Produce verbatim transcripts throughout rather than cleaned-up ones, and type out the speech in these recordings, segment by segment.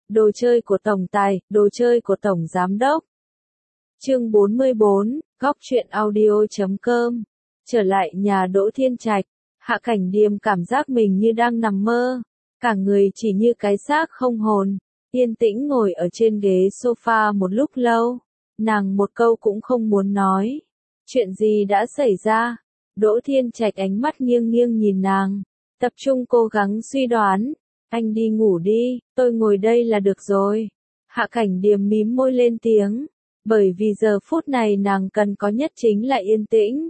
Đồ chơi của tổng tài, đồ chơi của tổng giám đốc. Chương bốn mươi bốn, góc truyện audio chấm com. Trở lại nhà Đỗ Thiên Trạch, Hạ Cảnh Điềm cảm giác mình như đang nằm mơ, cả người chỉ như cái xác không hồn, yên tĩnh ngồi ở trên ghế sofa một lúc lâu, nàng một câu cũng không muốn nói. Chuyện gì đã xảy ra? Đỗ Thiên Trạch ánh mắt nghiêng nghiêng nhìn nàng, tập trung cố gắng suy đoán. Anh đi ngủ đi, tôi ngồi đây là được rồi. Hạ Cảnh Điềm mím môi lên tiếng, bởi vì giờ phút này nàng cần có nhất chính là yên tĩnh.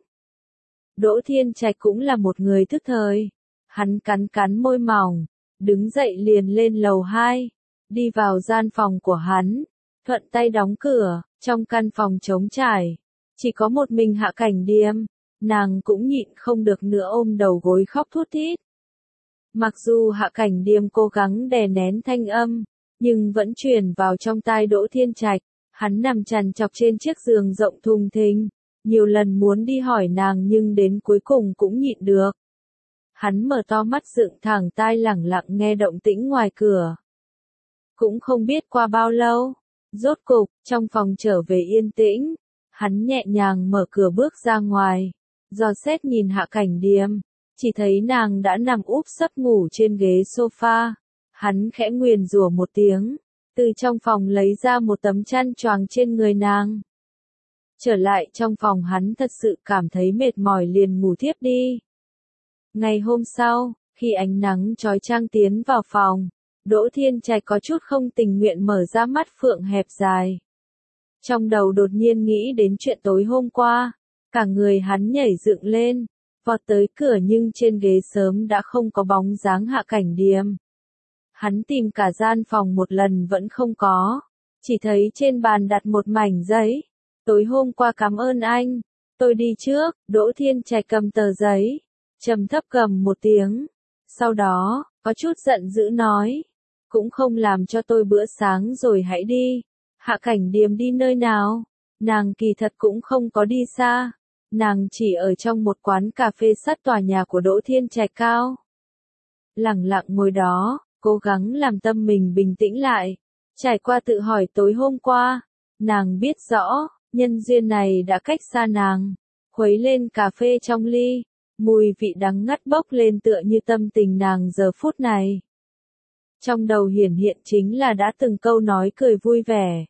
Đỗ Thiên Trạch cũng là một người thức thời. Hắn cắn cắn môi mỏng, đứng dậy liền lên lầu hai, đi vào gian phòng của hắn, thuận tay đóng cửa, trong căn phòng trống trải, chỉ có một mình Hạ Cảnh Điềm, nàng cũng nhịn không được nữa ôm đầu gối khóc thút thít. Mặc dù Hạ Cảnh Điềm cố gắng đè nén thanh âm, nhưng vẫn truyền vào trong tai Đỗ Thiên Trạch. Hắn nằm trằn trọc trên chiếc giường rộng thùng thình, nhiều lần muốn đi hỏi nàng nhưng đến cuối cùng cũng nhịn được. Hắn mở to mắt dựng thẳng tai lẳng lặng nghe động tĩnh ngoài cửa. Cũng không biết qua bao lâu, rốt cục, trong phòng trở về yên tĩnh, hắn nhẹ nhàng mở cửa bước ra ngoài, dò xét nhìn Hạ Cảnh Điềm, chỉ thấy nàng đã nằm úp sấp ngủ trên ghế sofa. Hắn khẽ nguyền rủa một tiếng, từ trong phòng lấy ra một tấm chăn choàng trên người nàng. Trở lại trong phòng hắn thật sự cảm thấy mệt mỏi liền ngủ thiếp đi. Ngày hôm sau, khi ánh nắng chói chang tiến vào phòng, Đỗ Thiên Trạch có chút không tình nguyện mở ra mắt phượng hẹp dài. Trong đầu đột nhiên nghĩ đến chuyện tối hôm qua, cả người hắn nhảy dựng lên, vọt tới cửa nhưng trên ghế sớm đã không có bóng dáng Hạ Cảnh Điềm. Hắn tìm cả gian phòng một lần vẫn không có, chỉ thấy trên bàn đặt một mảnh giấy. Tối hôm qua cảm ơn anh, tôi đi trước. Đỗ Thiên Trạch cầm tờ giấy, trầm thấp cầm một tiếng, sau đó, có chút giận dữ nói, cũng không làm cho tôi bữa sáng rồi hãy đi. Hạ Cảnh Điềm đi nơi nào? Nàng kỳ thật cũng không có đi xa, nàng chỉ ở trong một quán cà phê sát tòa nhà của Đỗ Thiên Trạch cao. Lẳng lặng ngồi đó, cố gắng làm tâm mình bình tĩnh lại, trải qua tự hỏi tối hôm qua, nàng biết rõ, nhân duyên này đã cách xa nàng, khuấy lên cà phê trong ly, mùi vị đắng ngắt bốc lên tựa như tâm tình nàng giờ phút này. Trong đầu hiển hiện chính là đã từng câu nói cười vui vẻ,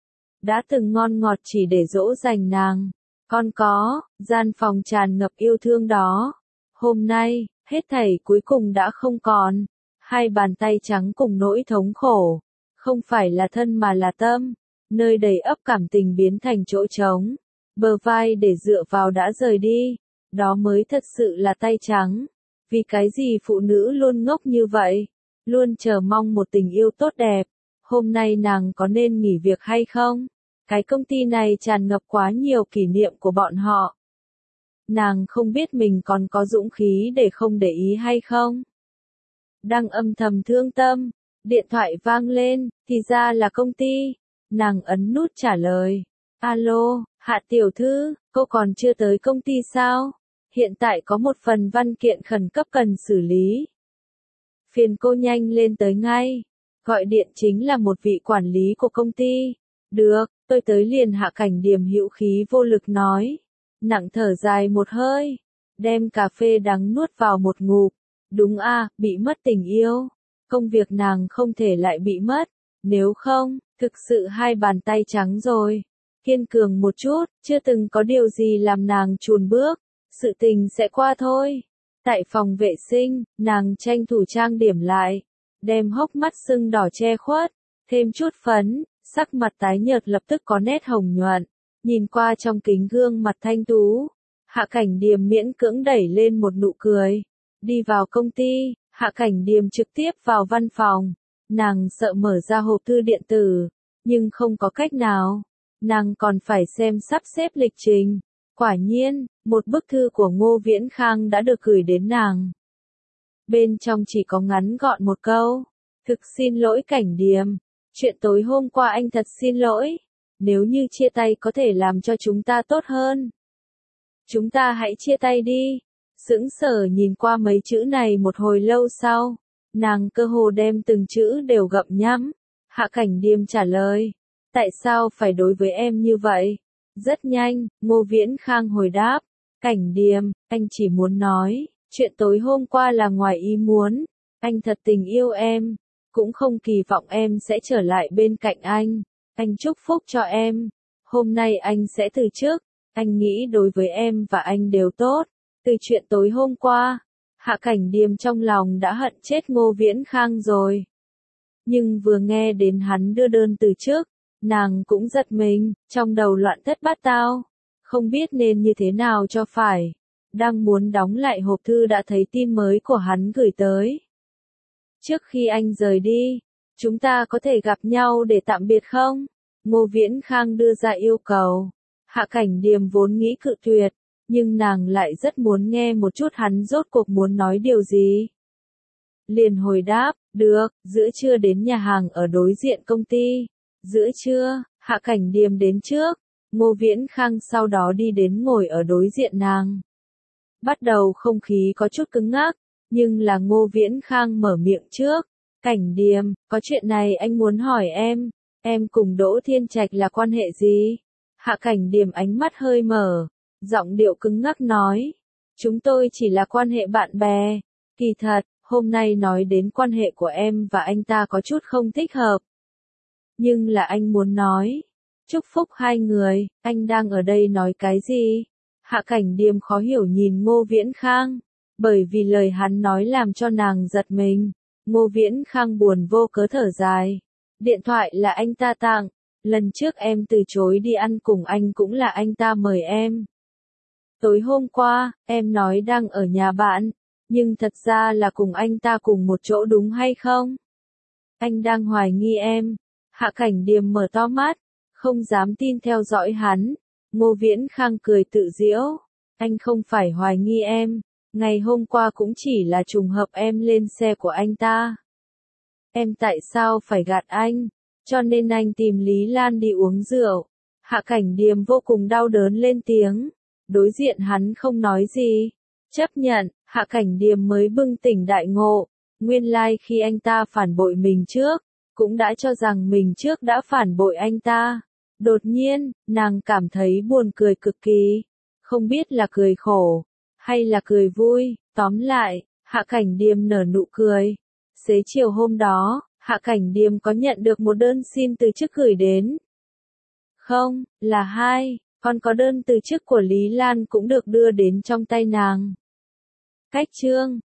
đã từng ngon ngọt chỉ để dỗ dành nàng, còn có, gian phòng tràn ngập yêu thương đó. Hôm nay, hết thảy cuối cùng đã không còn. Hai bàn tay trắng cùng nỗi thống khổ, không phải là thân mà là tâm, nơi đầy ắp cảm tình biến thành chỗ trống, bờ vai để dựa vào đã rời đi, đó mới thật sự là tay trắng. Vì cái gì phụ nữ luôn ngốc như vậy, luôn chờ mong một tình yêu tốt đẹp. Hôm nay nàng có nên nghỉ việc hay không? Cái công ty này tràn ngập quá nhiều kỷ niệm của bọn họ. Nàng không biết mình còn có dũng khí để không để ý hay không? Đang âm thầm thương tâm, điện thoại vang lên, thì ra là công ty. Nàng ấn nút trả lời. Alo, Hạ tiểu thư, cô còn chưa tới công ty sao? Hiện tại có một phần văn kiện khẩn cấp cần xử lý. Phiền cô nhanh lên tới ngay. Gọi điện chính là một vị quản lý của công ty. Được, tôi tới liền. Hạ Cảnh Điềm hữu khí vô lực nói. Nặng thở dài một hơi, đem cà phê đắng nuốt vào một ngụm. Đúng a, à, bị mất tình yêu. Công việc nàng không thể lại bị mất, nếu không, thực sự hai bàn tay trắng rồi. Kiên cường một chút, chưa từng có điều gì làm nàng chùn bước, sự tình sẽ qua thôi. Tại phòng vệ sinh, nàng tranh thủ trang điểm lại, đem hốc mắt sưng đỏ che khuất, thêm chút phấn, sắc mặt tái nhợt lập tức có nét hồng nhuận. Nhìn qua trong kính gương mặt thanh tú, Hạ Cảnh Điềm miễn cưỡng đẩy lên một nụ cười. Đi vào công ty, Hạ Cảnh Điềm trực tiếp vào văn phòng. Nàng sợ mở ra hộp thư điện tử, nhưng không có cách nào. Nàng còn phải xem sắp xếp lịch trình. Quả nhiên, một bức thư của Ngô Viễn Khang đã được gửi đến nàng. Bên trong chỉ có ngắn gọn một câu. Thực xin lỗi Cảnh Điềm. Chuyện tối hôm qua anh thật xin lỗi. Nếu như chia tay có thể làm cho chúng ta tốt hơn, chúng ta hãy chia tay đi. Sững sờ nhìn qua mấy chữ này một hồi lâu sau, nàng cơ hồ đem từng chữ đều gặm nhấm. Hạ Cảnh Điềm trả lời. Tại sao phải đối với em như vậy? Rất nhanh, Ngô Viễn Khang hồi đáp. Cảnh Điềm, anh chỉ muốn nói, chuyện tối hôm qua là ngoài ý muốn. Anh thật tình yêu em, cũng không kỳ vọng em sẽ trở lại bên cạnh anh. Anh chúc phúc cho em. Hôm nay anh sẽ từ chức. Anh nghĩ đối với em và anh đều tốt. Từ chuyện tối hôm qua, Hạ Cảnh Điềm trong lòng đã hận chết Ngô Viễn Khang rồi. Nhưng vừa nghe đến hắn đưa đơn từ chức, nàng cũng giật mình, trong đầu loạn thất bát tao. Không biết nên như thế nào cho phải. Đang muốn đóng lại hộp thư đã thấy tin mới của hắn gửi tới. Trước khi anh rời đi, chúng ta có thể gặp nhau để tạm biệt không? Ngô Viễn Khang đưa ra yêu cầu. Hạ Cảnh Điềm vốn nghĩ cự tuyệt, nhưng nàng lại rất muốn nghe một chút hắn rốt cuộc muốn nói điều gì. Liền hồi đáp, được, giữa trưa đến nhà hàng ở đối diện công ty. Giữa trưa, Hạ Cảnh Điềm đến trước, Ngô Viễn Khang sau đó đi đến ngồi ở đối diện nàng. Bắt đầu không khí có chút cứng ngắc, nhưng là Ngô Viễn Khang mở miệng trước. Cảnh Điềm, có chuyện này anh muốn hỏi em, em cùng Đỗ Thiên Trạch là quan hệ gì? Hạ Cảnh Điềm ánh mắt hơi mở, giọng điệu cứng ngắc nói. Chúng tôi chỉ là quan hệ bạn bè. Kỳ thật, hôm nay nói đến quan hệ của em và anh ta có chút không thích hợp. Nhưng là anh muốn nói. Chúc phúc hai người, anh đang ở đây nói cái gì? Hạ Cảnh Điềm khó hiểu nhìn Ngô Viễn Khang. Bởi vì lời hắn nói làm cho nàng giật mình. Ngô Viễn Khang buồn vô cớ thở dài. Điện thoại là anh ta tặng. Lần trước em từ chối đi ăn cùng anh cũng là anh ta mời em. Tối hôm qua, em nói đang ở nhà bạn. Nhưng thật ra là cùng anh ta cùng một chỗ đúng hay không? Anh đang hoài nghi em. Hạ Cảnh Điềm mở to mắt, không dám tin theo dõi hắn. Ngô Viễn Khang cười tự giễu. Anh không phải hoài nghi em. Ngày hôm qua cũng chỉ là trùng hợp em lên xe của anh ta. Em tại sao phải gạt anh? Cho nên anh tìm Lý Lan đi uống rượu. Hạ Cảnh Điềm vô cùng đau đớn lên tiếng. Đối diện hắn không nói gì. Chấp nhận, Hạ Cảnh Điềm mới bừng tỉnh đại ngộ. Nguyên lai like khi anh ta phản bội mình trước, cũng đã cho rằng mình trước đã phản bội anh ta. Đột nhiên, nàng cảm thấy buồn cười cực kỳ. Không biết là cười khổ, hay là cười vui. Tóm lại, Hạ Cảnh Điềm nở nụ cười. Xế chiều hôm đó, Hạ Cảnh Điềm có nhận được một đơn xin từ chức gửi đến. Không, là hai, còn có đơn từ chức của Lý Lan cũng được đưa đến trong tay nàng. Cách chương